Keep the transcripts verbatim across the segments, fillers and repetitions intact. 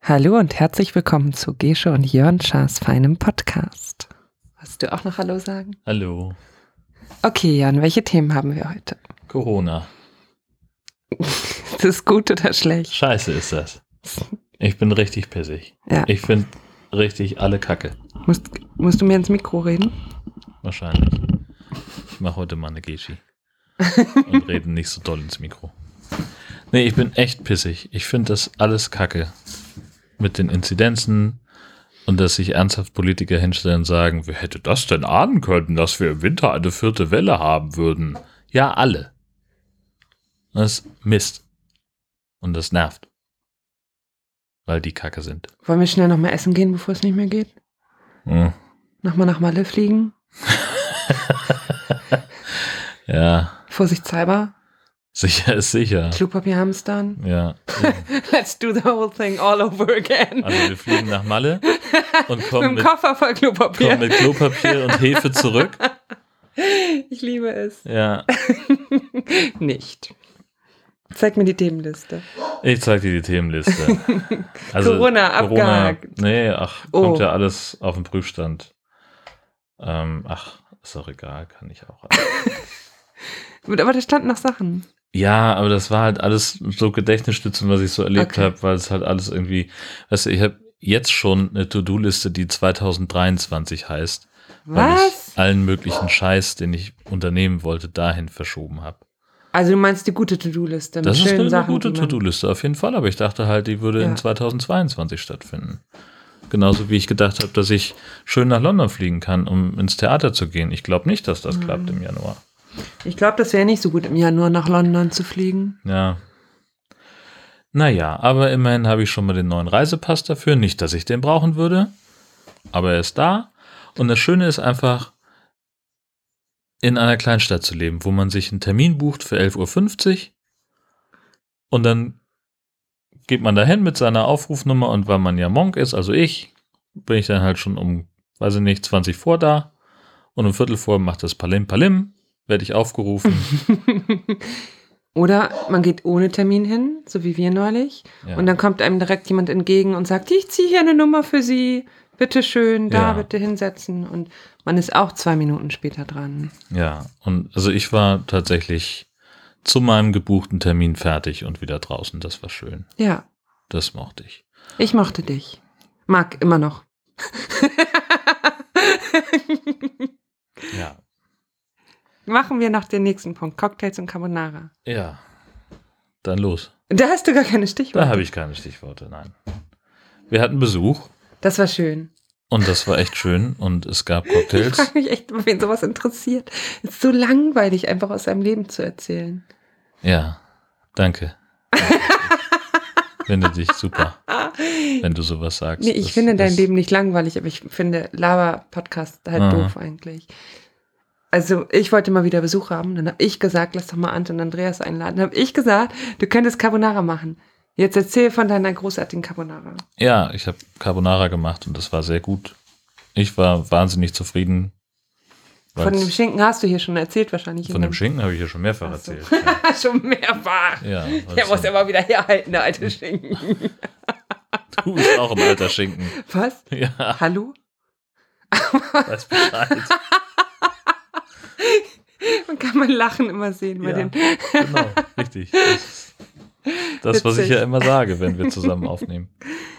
Hallo und herzlich willkommen zu Gesche und Jörn Schaas feinem Podcast. Willst du auch noch Hallo sagen? Hallo. Okay, Jörn, welche Themen haben wir heute? Corona. Ist das gut oder schlecht? Scheiße ist das. Ich bin richtig pissig. Ja. Ich finde richtig alle Kacke. Musst, musst du mir ins Mikro reden? Wahrscheinlich. Ich mache heute mal eine Geschi. Und rede nicht so doll ins Mikro. Nee, ich bin echt pissig. Ich finde das alles Kacke. Mit den Inzidenzen und dass sich ernsthaft Politiker hinstellen und sagen, wer hätte das denn ahnen können, dass wir im Winter eine vierte Welle haben würden? Ja, alle. Das ist Mist. Und das nervt. Weil die Kacke sind. Wollen wir schnell noch mal essen gehen, bevor es nicht mehr geht? Hm. Nochmal nach Malle fliegen? Ja. Vorsichtshalber? Sicher ist sicher. Klopapier hamstern? Ja. Let's do the whole thing all over again. Also wir fliegen nach Malle und kommen mit dem mit, Koffer voll Klopapier. kommen mit Klopapier und Hefe zurück. Ich liebe es. Ja. Nicht. Zeig mir die Themenliste. Ich zeig dir die Themenliste. Also, Corona, abgehakt. Nee, ach, Oh. kommt ja alles auf den Prüfstand. Ähm, ach, ist doch egal, kann ich auch. Aber da standen noch Sachen. Ja, aber das war halt alles so Gedächtnisstützen, was ich so erlebt Okay. habe, weil es halt alles irgendwie, weißt du, ich habe jetzt schon eine To-Do-Liste, die zwanzig dreiundzwanzig heißt, weil Was? ich allen möglichen Scheiß, den ich unternehmen wollte, dahin verschoben habe. Also du meinst die gute To-Do-Liste mit Das ist schönen eine, eine Sachen, gute die man- To-Do-Liste auf jeden Fall, aber ich dachte halt, die würde Ja. in zweitausendzweiundzwanzig stattfinden. Genauso wie ich gedacht habe, dass ich schön nach London fliegen kann, um ins Theater zu gehen. Ich glaube nicht, dass das Mhm. klappt im Januar. Ich glaube, das wäre nicht so gut, im Januar nach London zu fliegen. Ja. Naja, aber immerhin habe ich schon mal den neuen Reisepass dafür. Nicht, dass ich den brauchen würde, aber er ist da. Und das Schöne ist einfach, in einer Kleinstadt zu leben, wo man sich einen Termin bucht für elf Uhr fünfzig und dann geht man dahin mit seiner Aufrufnummer und weil man ja Monk ist, also ich, bin ich dann halt schon um, weiß ich nicht, zwanzig vor da und um Viertel vor macht das Palim Palim, werde ich aufgerufen. Oder man geht ohne Termin hin, so wie wir neulich. Ja. Und dann kommt einem direkt jemand entgegen und sagt, ich ziehe hier eine Nummer für Sie. Bitte schön, da Ja. bitte hinsetzen. Und man ist auch zwei Minuten später dran. Ja, und also ich war tatsächlich zu meinem gebuchten Termin fertig und wieder draußen. Das war schön. Ja, Das mochte ich. ich mochte dich. Mag immer noch. Ja. Machen wir noch den nächsten Punkt. Cocktails und Carbonara. Ja. Dann los. Da hast du gar keine Stichworte. Da habe ich keine Stichworte, nein. Wir hatten Besuch Das war schön. und das war echt schön und es gab Ich Cocktails. frage mich echt, wen sowas interessiert. Es ist so langweilig, einfach aus seinem Leben zu erzählen. Ja, danke. Ich finde dich super, wenn du sowas sagst. Nee, ich Das finde dein ist- Leben nicht langweilig, aber ich finde Lava-Podcast halt Ah. doof eigentlich. Also ich wollte mal wieder Besuch haben, dann habe ich gesagt, lass doch mal Ante und Andreas einladen. Dann habe ich gesagt, du könntest Carbonara machen. Jetzt erzähl von deiner großartigen Carbonara. Ja, ich habe Carbonara gemacht und das war sehr gut. Ich war wahnsinnig zufrieden. Von weil's- dem Schinken hast du hier schon erzählt wahrscheinlich. Von in dem Schinken habe ich ja schon mehrfach Ach so. erzählt. Ja. Schon mehrfach. Ja, Der weißt muss du, ja mal wieder herhalten, der alte Schinken. du bist auch ein alter Schinken. Was? Ja, Hallo? weiß Bescheid. Man kann mein Lachen immer sehen bei Ja, den. genau, richtig. Das ist das, was ich Witzig. ja immer sage, wenn wir zusammen aufnehmen.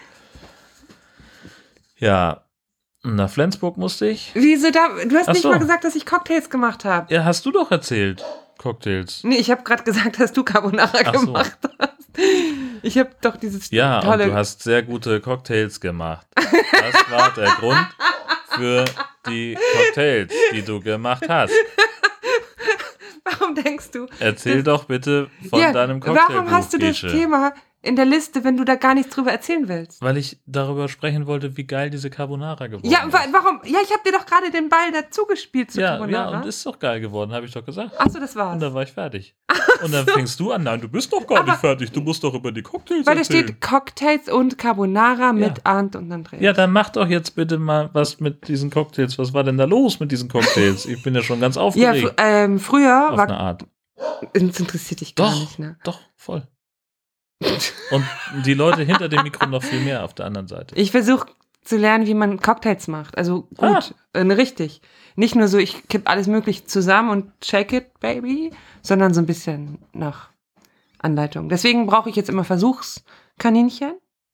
Ja, nach Flensburg musste ich. Wieso da? Du hast Ach nicht so. mal gesagt, dass ich Cocktails gemacht habe. Ja, hast du doch erzählt. Cocktails. Nee, ich habe gerade gesagt, dass du Carbonara Ach so. gemacht hast. Ich habe doch dieses Ja, tolle... und du hast sehr gute Cocktails gemacht. Das war der Grund für die Cocktails, die du gemacht hast. Warum denkst du? Erzähl doch bitte von Ja, deinem Cocktailbuch, warum hast du das Gesche. Thema in der Liste, wenn du da gar nichts drüber erzählen willst? Weil ich darüber sprechen wollte, wie geil diese Carbonara geworden Ja, ist. wa warum? Ja, ich habe dir doch gerade den Ball dazu gespielt zu Ja, ja, Carbonara. und ist doch geil geworden, habe ich doch gesagt. Achso, das Und war's. dann war ich fertig. Und dann fängst du an, nein, du bist doch gar Aber- nicht fertig, du musst doch über die Cocktails Weil da erzählen. steht Cocktails und Carbonara mit Ja. Arndt und Andreas. Ja, dann mach doch jetzt bitte mal was mit diesen Cocktails. Was war denn da los mit diesen Cocktails? Ich bin ja schon ganz Ja, aufgeregt. fr ähm, früher auf war... eine Art. Das interessiert dich gar Doch, nicht, ne? doch, voll. Und die Leute hinter dem Mikro noch viel mehr auf der anderen Seite. Ich versuche zu lernen, wie man Cocktails macht. Also gut, Ah. äh, richtig. Nicht nur so, ich kipp alles möglich zusammen und shake it, baby, sondern so ein bisschen nach Anleitung. Deswegen brauche ich jetzt immer Versuchskaninchen.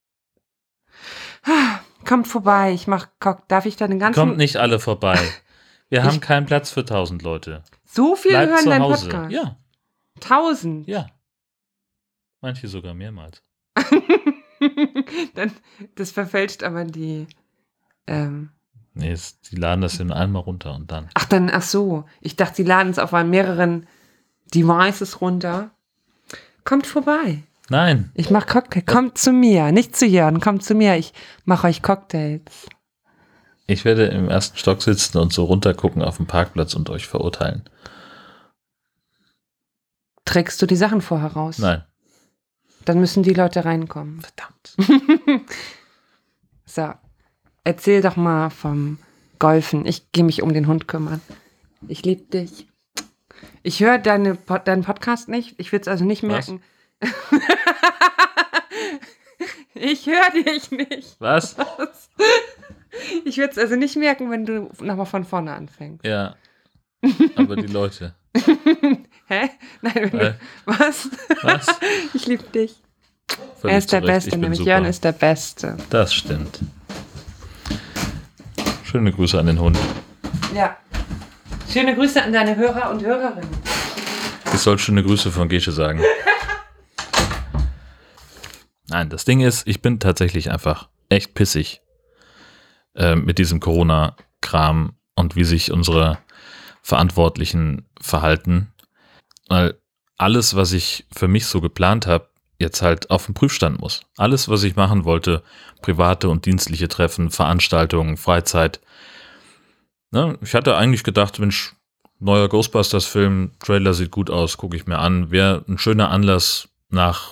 Ah, kommt vorbei, ich mach Cock. Darf ich da den ganzen... Kommt nicht alle vorbei. Wir haben Ich- keinen Platz für tausend Leute. So viele Bleibt hören zu deinen Hause. Podcast. Ja, Tausend. ja. Manche sogar mehrmals. Dann, das verfälscht aber die... Ähm, Nee, es, die laden das in einmal runter und dann. ach, dann, ach so. Ich dachte, die laden es auf mehreren Devices runter. Kommt vorbei. Nein, Ich mach Cocktail. Kommt zu mir. Nicht zu Jörn. Kommt zu mir. Ich mache euch Cocktails. ich werde im ersten Stock sitzen und so runtergucken auf den Parkplatz und euch verurteilen. Trägst du die Sachen vorher raus? Nein. Dann müssen die Leute reinkommen. Verdammt. So. Erzähl doch mal vom Golfen. Ich gehe mich um den Hund kümmern. Ich liebe dich. Ich höre deine, Pod- deinen Podcast nicht. Ich würde es also nicht Was? merken. Ich höre dich nicht. Was? Ich würde es also nicht merken, wenn du nochmal von vorne anfängst. Ja. Aber die Leute. Hä? Nein, wenn du, Weil- was? Was? Ich liebe dich. Völlig Er ist der zu Recht. Beste, Ich bin nämlich super. Jörn ist der Beste. Das stimmt. Schöne Grüße an den Hund. Ja. Schöne Grüße an deine Hörer und Hörerinnen. Ich soll schöne Grüße von Gesche sagen. Nein, das Ding ist, ich bin tatsächlich einfach echt pissig äh, mit diesem Corona-Kram und wie sich unsere Verantwortlichen verhalten. Weil alles, was ich für mich so geplant habe, jetzt halt auf den Prüfstand muss. Alles, was ich machen wollte, private und dienstliche Treffen, Veranstaltungen, Freizeit. Ne? Ich hatte eigentlich gedacht, Mensch, neuer Ghostbusters-Film, Trailer sieht gut aus, gucke ich mir an. Wäre ein schöner Anlass, nach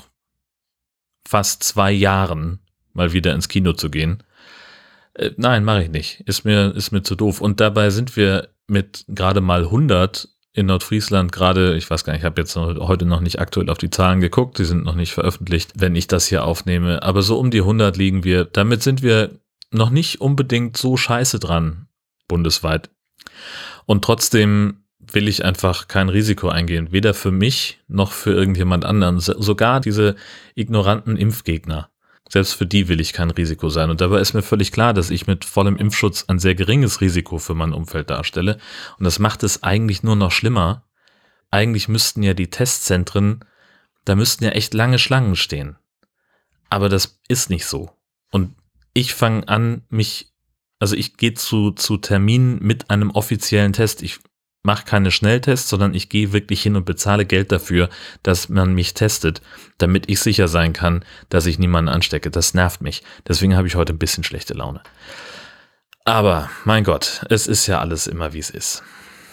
fast zwei Jahren mal wieder ins Kino zu gehen. Äh, nein, mache ich nicht. Ist mir, ist mir zu doof. Und dabei sind wir mit gerade mal hundert in Nordfriesland gerade, ich weiß gar nicht, ich habe jetzt noch, heute noch nicht aktuell auf die Zahlen geguckt, die sind noch nicht veröffentlicht, wenn ich das hier aufnehme, aber so um die hundert liegen wir. Damit sind wir noch nicht unbedingt so scheiße dran, bundesweit. Und trotzdem will ich einfach kein Risiko eingehen, weder für mich noch für irgendjemand anderen, so- sogar diese ignoranten Impfgegner. Selbst für die will ich kein Risiko sein. Und dabei ist mir völlig klar, dass ich mit vollem Impfschutz ein sehr geringes Risiko für mein Umfeld darstelle. Und das macht es eigentlich nur noch schlimmer. Eigentlich müssten ja die Testzentren, da müssten ja echt lange Schlangen stehen. Aber das ist nicht so. Und ich fange an, mich, also ich gehe zu, zu Terminen mit einem offiziellen Test. Ich mache keine Schnelltests, sondern ich gehe wirklich hin und bezahle Geld dafür, dass man mich testet, damit ich sicher sein kann, dass ich niemanden anstecke. Das nervt mich. Deswegen habe ich heute ein bisschen schlechte Laune. Aber, mein Gott, es ist ja alles immer, wie es ist.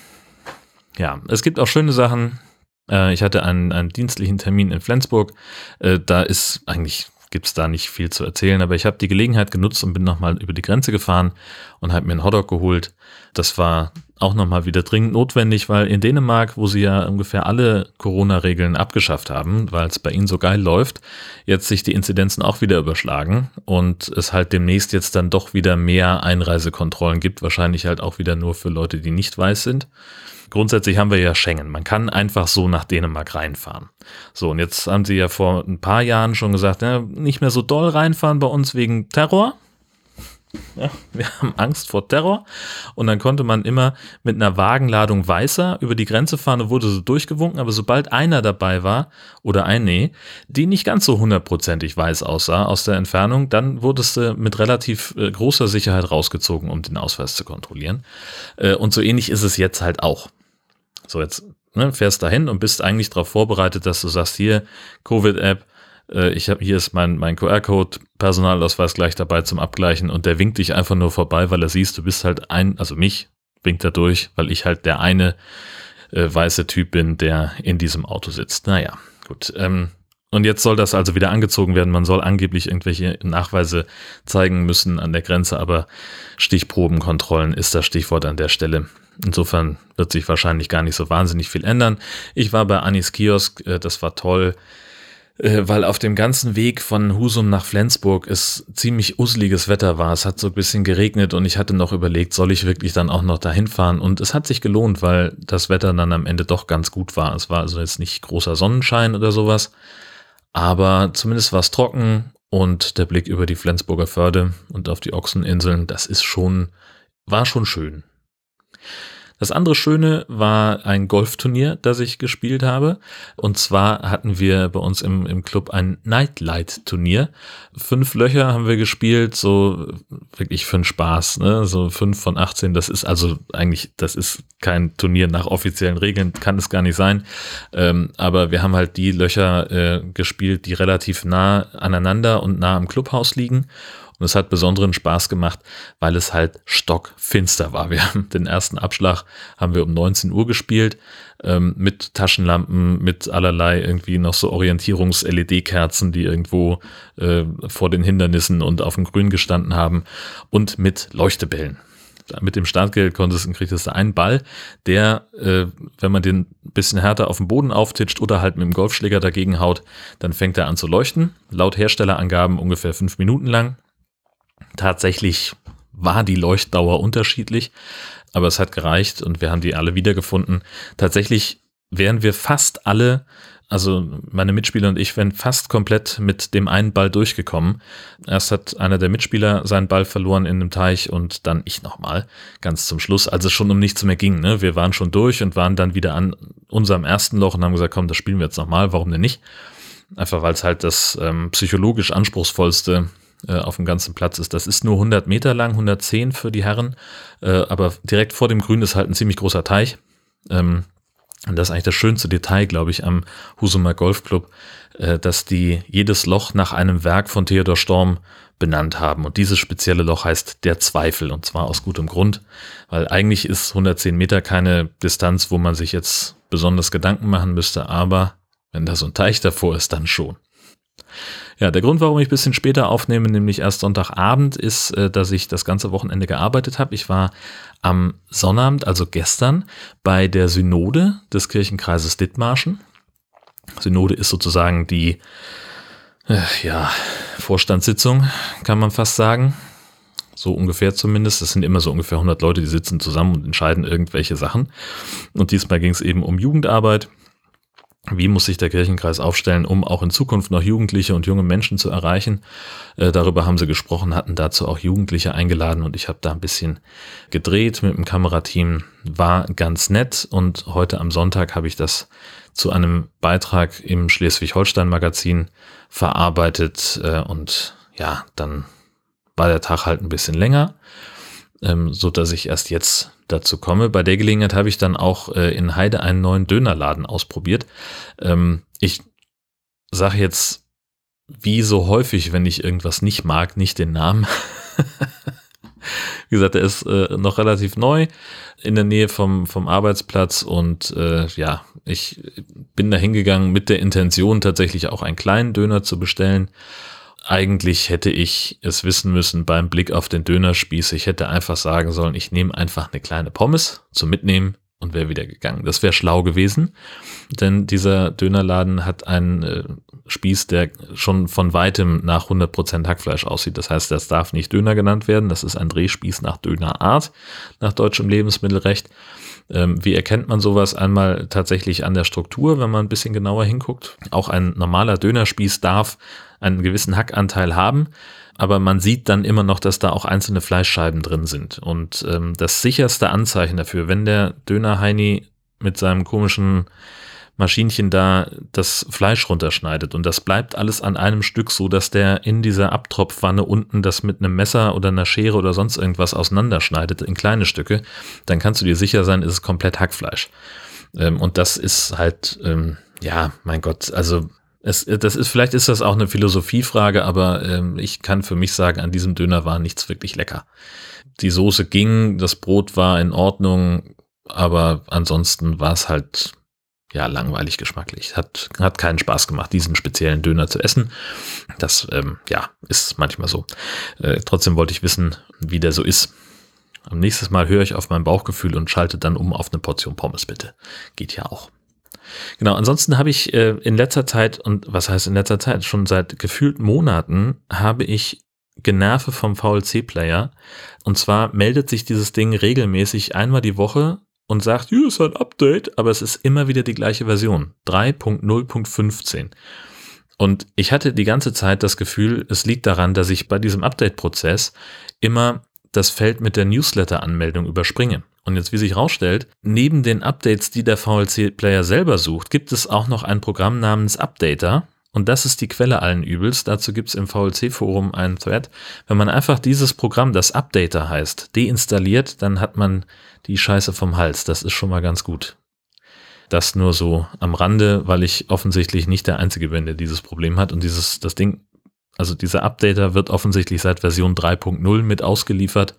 Ja, es gibt auch schöne Sachen. Äh, ich hatte einen, einen dienstlichen Termin in Flensburg. Äh, da ist eigentlich... gibt es da nicht viel zu erzählen, aber ich habe die Gelegenheit genutzt und bin nochmal über die Grenze gefahren und habe mir einen Hotdog geholt. Das war auch nochmal wieder dringend notwendig, weil in Dänemark, wo sie ja ungefähr alle Corona-Regeln abgeschafft haben, weil es bei ihnen so geil läuft, jetzt sich die Inzidenzen auch wieder überschlagen und es halt demnächst jetzt dann doch wieder mehr Einreisekontrollen gibt, wahrscheinlich halt auch wieder nur für Leute, die nicht weiß sind. Grundsätzlich haben wir ja Schengen. Man kann einfach so nach Dänemark reinfahren. So, und jetzt haben sie ja vor ein paar Jahren schon gesagt, ja, nicht mehr so doll reinfahren bei uns wegen Terror. Ja, wir haben Angst vor Terror. Und dann konnte man immer mit einer Wagenladung Weißer über die Grenze fahren und wurde so durchgewunken. Aber sobald einer dabei war, oder eine, die nicht ganz so hundertprozentig weiß aussah aus der Entfernung, dann wurdest du mit relativ äh, großer Sicherheit rausgezogen, um den Ausweis zu kontrollieren. Äh, und so ähnlich ist es jetzt halt auch. So, jetzt ne, fährst dahin und bist eigentlich darauf vorbereitet, dass du sagst, hier, Covid-App, äh, ich habe hier ist mein, mein Q R-Code, Personalausweis gleich dabei zum Abgleichen und der winkt dich einfach nur vorbei, weil er siehst, du bist halt ein, also mich winkt er durch, weil ich halt der eine äh, weiße Typ bin, der in diesem Auto sitzt. Naja, gut. Ähm, und jetzt soll das also wieder angezogen werden. Man soll angeblich irgendwelche Nachweise zeigen müssen an der Grenze, aber Stichprobenkontrollen ist das Stichwort an der Stelle. Insofern wird sich wahrscheinlich gar nicht so wahnsinnig viel ändern. Ich war bei Annis Kiosk, das war toll. äh, weil auf dem ganzen Weg von Husum nach Flensburg es ziemlich useliges Wetter war. Es hat so ein bisschen geregnet und ich hatte noch überlegt, soll ich wirklich dann auch noch dahin fahren? Und es hat sich gelohnt, weil das Wetter dann am Ende doch ganz gut war. Es war also jetzt nicht großer Sonnenschein oder sowas, aber zumindest war es trocken und der Blick über die Flensburger Förde und auf die Ochseninseln, das ist schon, war schon schön. Das andere Schöne war ein Golfturnier, das ich gespielt habe. Und zwar hatten wir bei uns im, im Club ein Nightlight-Turnier. Fünf Löcher haben wir gespielt, so wirklich für den Spaß, ne? So fünf von achtzehn, das ist also eigentlich, das ist kein Turnier nach offiziellen Regeln, kann es gar nicht sein. Ähm, aber wir haben halt die Löcher äh, gespielt, die relativ nah aneinander und nah am Clubhaus liegen. Und es hat besonderen Spaß gemacht, weil es halt stockfinster war. Wir haben den ersten Abschlag haben wir um neunzehn Uhr gespielt, ähm, mit Taschenlampen, mit allerlei irgendwie noch so Orientierungs-L E D-Kerzen, die irgendwo äh, vor den Hindernissen und auf dem Grün gestanden haben und mit Leuchtebällen. Mit dem Startgeld konntest du, kriegtest du einen Ball, der, äh, wenn man den ein bisschen härter auf den Boden auftitscht oder halt mit dem Golfschläger dagegen haut, dann fängt er an zu leuchten. Laut Herstellerangaben ungefähr fünf Minuten lang. Tatsächlich war die Leuchtdauer unterschiedlich, aber es hat gereicht und wir haben die alle wiedergefunden. Tatsächlich wären wir fast alle, also meine Mitspieler und ich, wären fast komplett mit dem einen Ball durchgekommen. Erst hat einer der Mitspieler seinen Ball verloren in einem Teich und dann ich nochmal, ganz zum Schluss, als es schon um nichts mehr ging. Ne? Wir waren schon durch und waren dann wieder an unserem ersten Loch und haben gesagt, komm, das spielen wir jetzt nochmal, warum denn nicht? Einfach weil es halt das ähm, psychologisch anspruchsvollste auf dem ganzen Platz ist. Das ist nur hundert Meter lang, hundertzehn für die Herren, äh, aber direkt vor dem Grün ist halt ein ziemlich großer Teich. Ähm, und das ist eigentlich das schönste Detail, glaube ich, am Husumer Golfclub, äh, dass die jedes Loch nach einem Werk von Theodor Storm benannt haben. Und dieses spezielle Loch heißt Der Zweifel, und zwar aus gutem Grund, weil eigentlich ist hundertzehn Meter keine Distanz, wo man sich jetzt besonders Gedanken machen müsste, aber wenn da so ein Teich davor ist, dann schon. Ja, der Grund, warum ich ein bisschen später aufnehme, nämlich erst Sonntagabend, ist, dass ich das ganze Wochenende gearbeitet habe. Ich war am Sonnabend, also gestern, bei der Synode des Kirchenkreises Dithmarschen. Synode ist sozusagen die äh, ja, Vorstandssitzung, kann man fast sagen. So ungefähr zumindest. Das sind immer so ungefähr hundert Leute, die sitzen zusammen und entscheiden irgendwelche Sachen. Und diesmal ging es eben um Jugendarbeit. Wie muss sich der Kirchenkreis aufstellen, um auch in Zukunft noch Jugendliche und junge Menschen zu erreichen? Äh, darüber haben sie gesprochen, hatten dazu auch Jugendliche eingeladen und ich habe da ein bisschen gedreht mit dem Kamerateam. War ganz nett und heute am Sonntag habe ich das zu einem Beitrag im Schleswig-Holstein-Magazin verarbeitet äh, und ja, dann war der Tag halt ein bisschen länger, ähm, so dass ich erst jetzt dazu komme. Bei der Gelegenheit habe ich dann auch äh, in Heide einen neuen Dönerladen ausprobiert. Ähm, ich sage jetzt, wie so häufig, wenn ich irgendwas nicht mag, nicht den Namen. Wie gesagt, der ist äh, noch relativ neu in der Nähe vom, vom Arbeitsplatz und äh, ja, ich bin da hingegangen mit der Intention, tatsächlich auch einen kleinen Döner zu bestellen. Eigentlich hätte ich es wissen müssen beim Blick auf den Dönerspieß. Ich hätte einfach sagen sollen, ich nehme einfach eine kleine Pommes zum Mitnehmen und wäre wieder gegangen. Das wäre schlau gewesen, denn dieser Dönerladen hat einen äh, Spieß, der schon von weitem nach hundert Prozent Hackfleisch aussieht. Das heißt, das darf nicht Döner genannt werden. Das ist ein Drehspieß nach Dönerart, nach deutschem Lebensmittelrecht. Ähm, wie erkennt man sowas? Einmal tatsächlich an der Struktur, wenn man ein bisschen genauer hinguckt. Auch ein normaler Dönerspieß darf einen gewissen Hackanteil haben, aber man sieht dann immer noch, dass da auch einzelne Fleischscheiben drin sind. Und ähm, das sicherste Anzeichen dafür, wenn der Döner-Heini mit seinem komischen Maschinchen da das Fleisch runterschneidet und das bleibt alles an einem Stück, so dass der in dieser Abtropfwanne unten das mit einem Messer oder einer Schere oder sonst irgendwas auseinanderschneidet in kleine Stücke, dann kannst du dir sicher sein, ist es komplett Hackfleisch. Ähm, und das ist halt, ähm, ja, mein Gott, also Es, das ist, vielleicht ist das auch eine Philosophiefrage, aber ähm, ich kann für mich sagen, an diesem Döner war nichts wirklich lecker. Die Soße ging, das Brot war in Ordnung, aber ansonsten war es halt, ja, langweilig geschmacklich. Hat, hat keinen Spaß gemacht, diesen speziellen Döner zu essen. Das, ähm, ja, ist manchmal so. Äh, trotzdem wollte ich wissen, wie der so ist. Am nächsten Mal höre ich auf mein Bauchgefühl und schalte dann um auf eine Portion Pommes, bitte. Geht ja auch. Genau, ansonsten habe ich äh, in letzter Zeit, und was heißt in letzter Zeit, schon seit gefühlt Monaten, habe ich Generve vom V L C-Player. Und zwar meldet sich dieses Ding regelmäßig einmal die Woche und sagt, hier ist ein Update, aber es ist immer wieder die gleiche Version, drei Punkt null Punkt fünfzehn. Und ich hatte die ganze Zeit das Gefühl, es liegt daran, dass ich bei diesem Update-Prozess immer das Feld mit der Newsletter-Anmeldung überspringe. Und jetzt, wie sich herausstellt, neben den Updates, die der V L C-Player selber sucht, gibt es auch noch ein Programm namens Updater. Und das ist die Quelle allen Übels. Dazu gibt es im V L C-Forum einen Thread. Wenn man einfach dieses Programm, das Updater heißt, deinstalliert, dann hat man die Scheiße vom Hals. Das ist schon mal ganz gut. Das nur so am Rande, weil ich offensichtlich nicht der Einzige bin, der dieses Problem hat. Und dieses, das Ding, also dieser Updater wird offensichtlich seit Version drei Punkt null mit ausgeliefert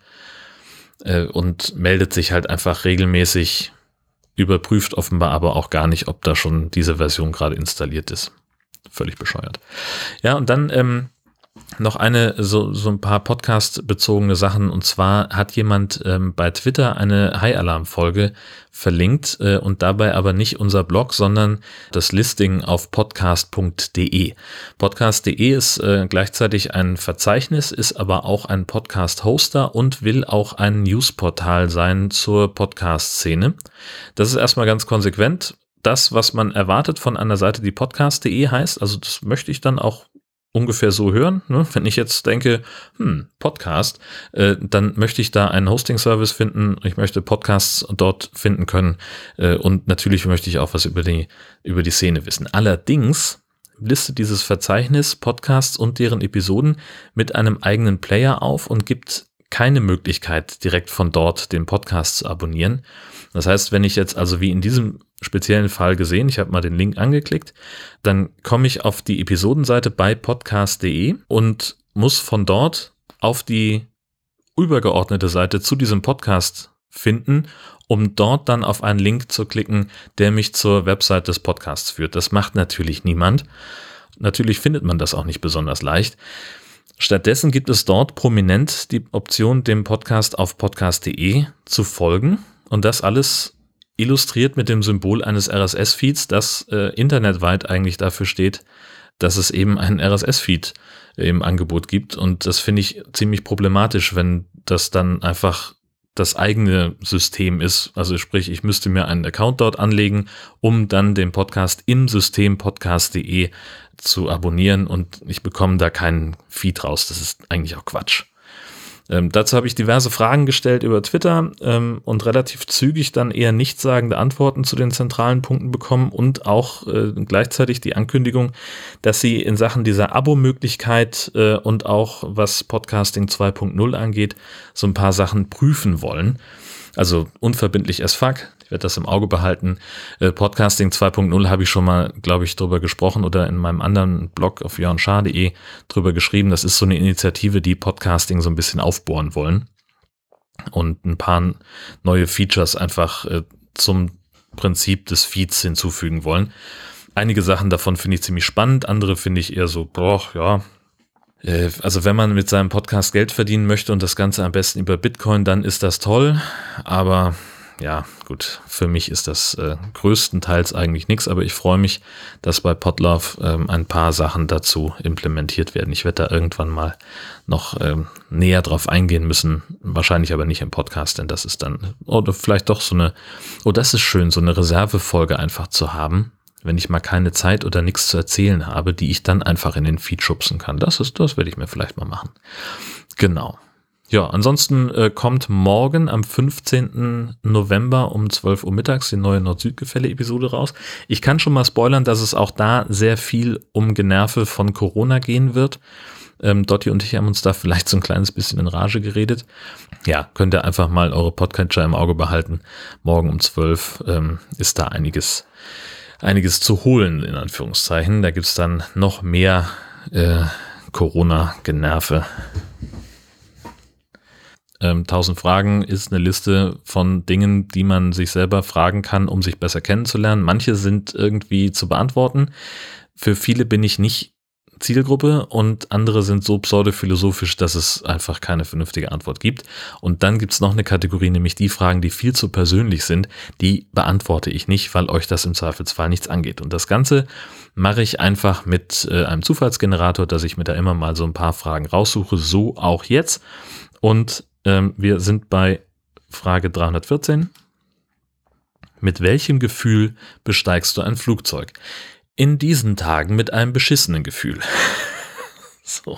äh, und meldet sich halt einfach regelmäßig, überprüft offenbar aber auch gar nicht, ob da schon diese Version gerade installiert ist. Völlig bescheuert. Ja, und dann ähm, noch eine, so, so ein paar Podcast-bezogene Sachen. Und zwar hat jemand ähm, bei Twitter eine High-Alarm-Folge verlinkt äh, und dabei aber nicht unser Blog, sondern das Listing auf podcast punkt de. podcast punkt de ist äh, gleichzeitig ein Verzeichnis, ist aber auch ein Podcast-Hoster und will auch ein Newsportal sein zur Podcast-Szene. Das ist erstmal ganz konsequent. Das, was man erwartet von einer Seite, die podcast punkt de heißt, also das möchte ich dann auch ungefähr so hören. Ne? Wenn ich jetzt denke, hm, Podcast, äh, dann möchte ich da einen Hosting-Service finden. Ich möchte Podcasts dort finden können. Äh, und natürlich möchte ich auch was über die, über die Szene wissen. Allerdings listet dieses Verzeichnis Podcasts und deren Episoden mit einem eigenen Player auf und gibt keine Möglichkeit, direkt von dort den Podcast zu abonnieren. Das heißt, wenn ich jetzt also wie in diesem speziellen Fall gesehen, ich habe mal den Link angeklickt, dann komme ich auf die Episodenseite bei podcast punkt de und muss von dort auf die übergeordnete Seite zu diesem Podcast finden, um dort dann auf einen Link zu klicken, der mich zur Website des Podcasts führt. Das macht natürlich niemand. Natürlich findet man das auch nicht besonders leicht. Stattdessen gibt es dort prominent die Option, dem Podcast auf podcast punkt de zu folgen. Und das alles illustriert mit dem Symbol eines R S S-Feeds, das äh, internetweit eigentlich dafür steht, dass es eben einen R S S-Feed im Angebot gibt. Und das finde ich ziemlich problematisch, wenn das dann einfach das eigene System ist. Also sprich, ich müsste mir einen Account dort anlegen, um dann den Podcast im System podcast punkt de zu abonnieren und ich bekomme da keinen Feed raus. Das ist eigentlich auch Quatsch. Ähm, dazu habe ich diverse Fragen gestellt über Twitter ähm, und relativ zügig dann eher nichtssagende Antworten zu den zentralen Punkten bekommen und auch äh, gleichzeitig die Ankündigung, dass sie in Sachen dieser Abo-Möglichkeit äh, und auch was Podcasting zwei Punkt null angeht, so ein paar Sachen prüfen wollen. Also unverbindlich as fuck. Ich werde das im Auge behalten. Äh, Podcasting zwei Punkt null habe ich schon mal, glaube ich, drüber gesprochen oder in meinem anderen Blog auf jörnschar punkt de drüber geschrieben. Das ist so eine Initiative, die Podcasting so ein bisschen aufbohren wollen und ein paar neue Features einfach äh, zum Prinzip des Feeds hinzufügen wollen. Einige Sachen davon finde ich ziemlich spannend, andere finde ich eher so, boah, ja. Also wenn man mit seinem Podcast Geld verdienen möchte und das Ganze am besten über Bitcoin, dann ist das toll. Aber ja, gut, für mich ist das äh, größtenteils eigentlich nichts. Aber ich freue mich, dass bei Podlove ähm, ein paar Sachen dazu implementiert werden. Ich werde da irgendwann mal noch ähm, näher drauf eingehen müssen. Wahrscheinlich aber nicht im Podcast, denn das ist dann, oder vielleicht doch so eine, oh, das ist schön, so eine Reservefolge einfach zu haben, wenn ich mal keine Zeit oder nichts zu erzählen habe, die ich dann einfach in den Feed schubsen kann. Das ist, das werde ich mir vielleicht mal machen. Genau. Ja, ansonsten äh, kommt morgen am fünfzehnten November um zwölf Uhr mittags die neue Nord-Süd-Gefälle-Episode raus. Ich kann schon mal spoilern, dass es auch da sehr viel um Generve von Corona gehen wird. Ähm, Dotti und ich haben uns da vielleicht so ein kleines bisschen in Rage geredet. Ja, könnt ihr einfach mal eure Podcatcher im Auge behalten. Morgen um zwölf ähm, ist da einiges einiges zu holen, in Anführungszeichen. Da gibt es dann noch mehr äh, Corona-Generve. Ähm, tausend Fragen ist eine Liste von Dingen, die man sich selber fragen kann, um sich besser kennenzulernen. Manche sind irgendwie zu beantworten. Für viele bin ich nicht Zielgruppe und andere sind so pseudophilosophisch, dass es einfach keine vernünftige Antwort gibt. Und dann gibt es noch eine Kategorie, nämlich die Fragen, die viel zu persönlich sind, die beantworte ich nicht, weil euch das im Zweifelsfall nichts angeht. Und das Ganze mache ich einfach mit äh, einem Zufallsgenerator, dass ich mir da immer mal so ein paar Fragen raussuche, so auch jetzt. Und ähm, wir sind bei Frage dreihundertvierzehn. Mit welchem Gefühl besteigst du ein Flugzeug? In diesen Tagen mit einem beschissenen Gefühl. So.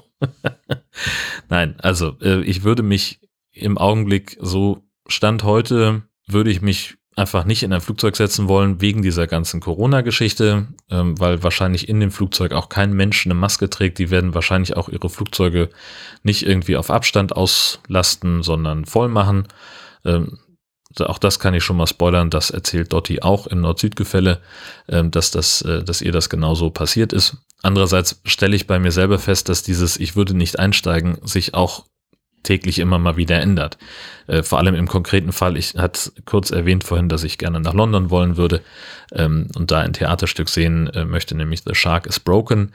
Nein, also äh, ich würde mich im Augenblick so, Stand heute, würde ich mich einfach nicht in ein Flugzeug setzen wollen, wegen dieser ganzen Corona-Geschichte, ähm, weil wahrscheinlich in dem Flugzeug auch kein Mensch eine Maske trägt. Die werden wahrscheinlich auch ihre Flugzeuge nicht irgendwie auf Abstand auslasten, sondern voll machen. Ähm, Auch das kann ich schon mal spoilern, das erzählt Dotti auch im Nord-Süd-Gefälle, dass, das, dass ihr das genauso passiert ist. Andererseits stelle ich bei mir selber fest, dass dieses Ich würde nicht einsteigen sich auch täglich immer mal wieder ändert. Vor allem im konkreten Fall, ich hatte kurz erwähnt vorhin, dass ich gerne nach London wollen würde und da ein Theaterstück sehen möchte, nämlich The Shark is Broken,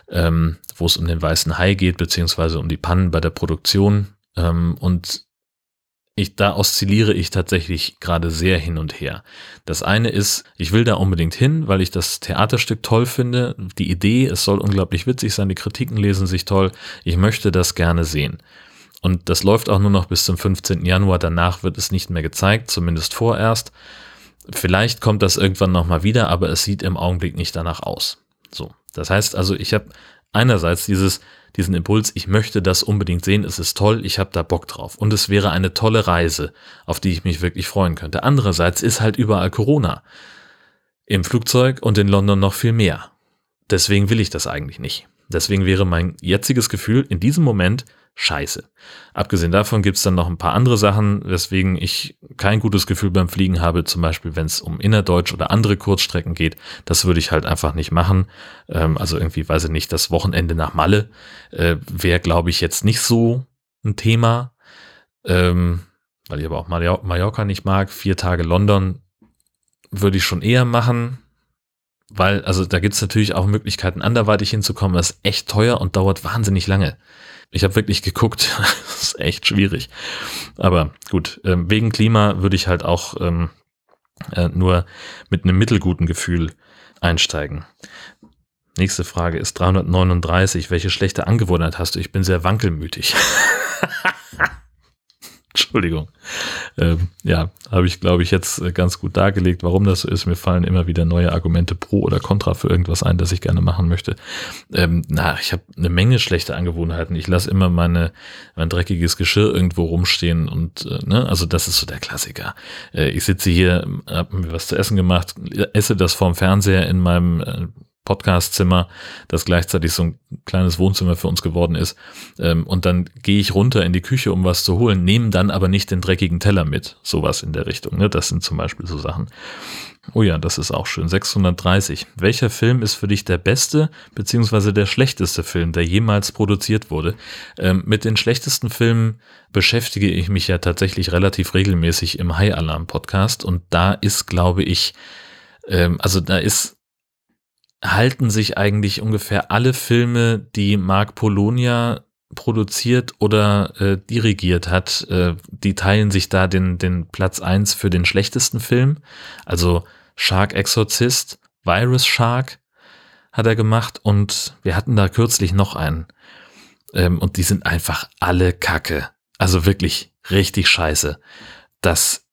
wo es um den weißen Hai geht, beziehungsweise um die Pannen bei der Produktion und Ich, da oszilliere ich tatsächlich gerade sehr hin und her. Das eine ist, ich will da unbedingt hin, weil ich das Theaterstück toll finde. Die Idee, es soll unglaublich witzig sein, die Kritiken lesen sich toll. Ich möchte das gerne sehen. Und das läuft auch nur noch bis zum fünfzehnten Januar. Danach wird es nicht mehr gezeigt, zumindest vorerst. Vielleicht kommt das irgendwann nochmal wieder, aber es sieht im Augenblick nicht danach aus. So, das heißt also, ich habe einerseits dieses diesen Impuls, ich möchte das unbedingt sehen, es ist toll, ich habe da Bock drauf. Und es wäre eine tolle Reise, auf die ich mich wirklich freuen könnte. Andererseits ist halt überall Corona. Im Flugzeug und in London noch viel mehr. Deswegen will ich das eigentlich nicht. Deswegen wäre mein jetziges Gefühl in diesem Moment scheiße. Abgesehen davon gibt es dann noch ein paar andere Sachen, weswegen ich kein gutes Gefühl beim Fliegen habe, zum Beispiel wenn es um innerdeutsch oder andere Kurzstrecken geht, das würde ich halt einfach nicht machen. Ähm, also irgendwie, weiß ich nicht, das Wochenende nach Malle äh, wäre, glaube ich, jetzt nicht so ein Thema, ähm, weil ich aber auch Mallor- Mallorca nicht mag. Vier Tage London würde ich schon eher machen, weil, also da gibt es natürlich auch Möglichkeiten, anderweitig hinzukommen. Das ist echt teuer und dauert wahnsinnig lange. Ich habe wirklich geguckt, das ist echt schwierig. Aber gut, ähm, wegen Klima würde ich halt auch ähm, äh, nur mit einem mittelguten Gefühl einsteigen. Nächste Frage ist dreihundertneununddreißig. Welche schlechte Angewohnheit hast du? Ich bin sehr wankelmütig. Entschuldigung. Ähm, ja, habe ich, glaube ich, jetzt ganz gut dargelegt, warum das so ist. Mir fallen immer wieder neue Argumente pro oder contra für irgendwas ein, das ich gerne machen möchte. Ähm, na, ich habe eine Menge schlechte Angewohnheiten. Ich lasse immer meine mein dreckiges Geschirr irgendwo rumstehen und äh, ne, also das ist so der Klassiker. Äh, ich sitze hier, habe mir was zu essen gemacht, esse das vorm Fernseher in meinem äh, Podcastzimmer, das gleichzeitig so ein kleines Wohnzimmer für uns geworden ist. Und dann gehe ich runter in die Küche, um was zu holen, nehme dann aber nicht den dreckigen Teller mit. Sowas in der Richtung. Ne? Das sind zum Beispiel so Sachen. Oh ja, das ist auch schön. sechshundertdreißig. Welcher Film ist für dich der beste beziehungsweise der schlechteste Film, der jemals produziert wurde? Ähm, mit den schlechtesten Filmen beschäftige ich mich ja tatsächlich relativ regelmäßig im High Alarm Podcast. Und da ist, glaube ich, ähm, also da ist halten sich eigentlich ungefähr alle Filme, die Marc Polonia produziert oder äh, dirigiert hat, äh, die teilen sich da den, den Platz eins für den schlechtesten Film. Also Shark Exorcist, Virus Shark hat er gemacht und wir hatten da kürzlich noch einen. Ähm, und die sind einfach alle Kacke. Also wirklich richtig scheiße. Das,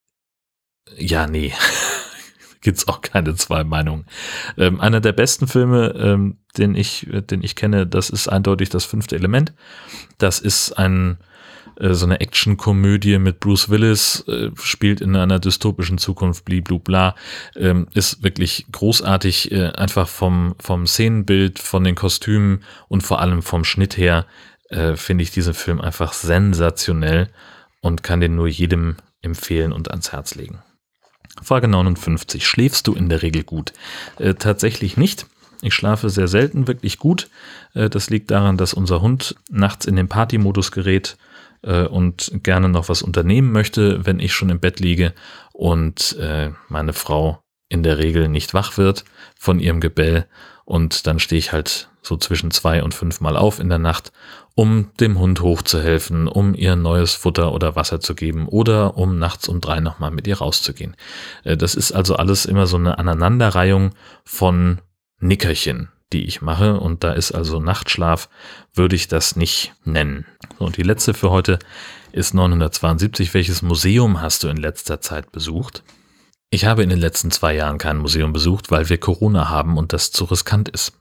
ja, nee. Gibt's auch keine zwei Meinungen. Ähm, einer der besten Filme, ähm, den ich, den ich kenne, das ist eindeutig Das Fünfte Element. Das ist ein äh, so eine Action-Komödie mit Bruce Willis, äh, spielt in einer dystopischen Zukunft, bliblubla, ähm, ist wirklich großartig, äh, einfach vom vom Szenenbild, von den Kostümen und vor allem vom Schnitt her äh, finde ich diesen Film einfach sensationell und kann den nur jedem empfehlen und ans Herz legen. Frage neunundfünfzig. Schläfst du in der Regel gut? Äh, tatsächlich nicht. Ich schlafe sehr selten wirklich gut. Äh, das liegt daran, dass unser Hund nachts in den Partymodus gerät äh, und gerne noch was unternehmen möchte, wenn ich schon im Bett liege und äh, meine Frau in der Regel nicht wach wird von ihrem Gebell. Und dann stehe ich halt so zwischen zwei und fünf Mal auf in der Nacht, um dem Hund hochzuhelfen, um ihr neues Futter oder Wasser zu geben oder um nachts um drei nochmal mit ihr rauszugehen. Das ist also alles immer so eine Aneinanderreihung von Nickerchen, die ich mache, und da ist also Nachtschlaf, würde ich das nicht nennen. So, und die letzte für heute ist neunhundertzweiundsiebzig. Welches Museum hast du in letzter Zeit besucht? Ich habe in den letzten zwei Jahren kein Museum besucht, weil wir Corona haben und das zu riskant ist.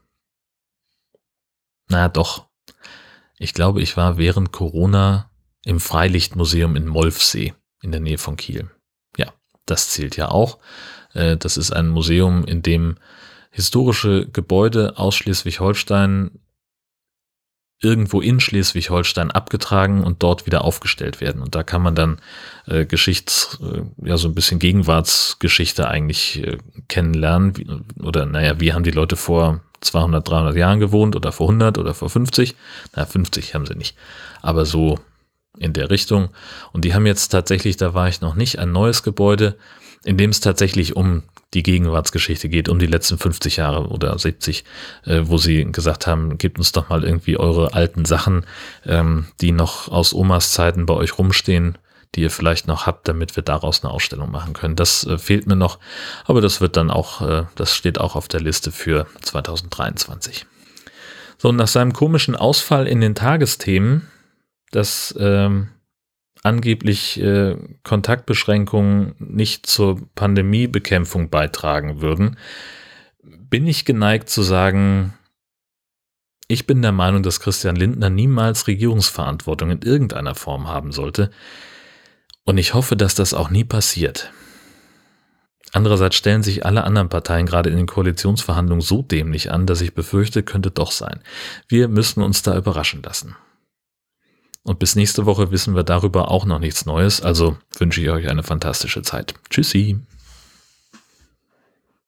Na doch. Ich glaube, ich war während Corona im Freilichtmuseum in Molfsee in der Nähe von Kiel. Ja, das zählt ja auch. Das ist ein Museum, in dem historische Gebäude aus Schleswig-Holstein irgendwo in Schleswig-Holstein abgetragen und dort wieder aufgestellt werden. Und da kann man dann äh, Geschichts-, äh, ja so ein bisschen Gegenwartsgeschichte eigentlich äh, kennenlernen. Wie, oder naja, wie haben die Leute vor zweihundert, dreihundert Jahren gewohnt oder vor hundert oder vor fünfzig? Na, fünfzig haben sie nicht. Aber so in der Richtung. Und die haben jetzt tatsächlich, da war ich noch nicht, ein neues Gebäude, in dem es tatsächlich um die Gegenwartsgeschichte geht, um die letzten fünfzig Jahre oder siebzig, äh, wo sie gesagt haben, gebt uns doch mal irgendwie eure alten Sachen, ähm, die noch aus Omas Zeiten bei euch rumstehen, die ihr vielleicht noch habt, damit wir daraus eine Ausstellung machen können. Das äh, fehlt mir noch, aber das wird dann auch, äh, das steht auch auf der Liste für zweitausenddreiundzwanzig. So, und nach seinem komischen Ausfall in den Tagesthemen, das ähm, angeblich äh, Kontaktbeschränkungen nicht zur Pandemiebekämpfung beitragen würden, bin ich geneigt zu sagen, ich bin der Meinung, dass Christian Lindner niemals Regierungsverantwortung in irgendeiner Form haben sollte, und ich hoffe, dass das auch nie passiert. Andererseits stellen sich alle anderen Parteien gerade in den Koalitionsverhandlungen so dämlich an, dass ich befürchte, könnte doch sein. Wir müssen uns da überraschen lassen. Und bis nächste Woche wissen wir darüber auch noch nichts Neues, also wünsche ich euch eine fantastische Zeit. Tschüssi!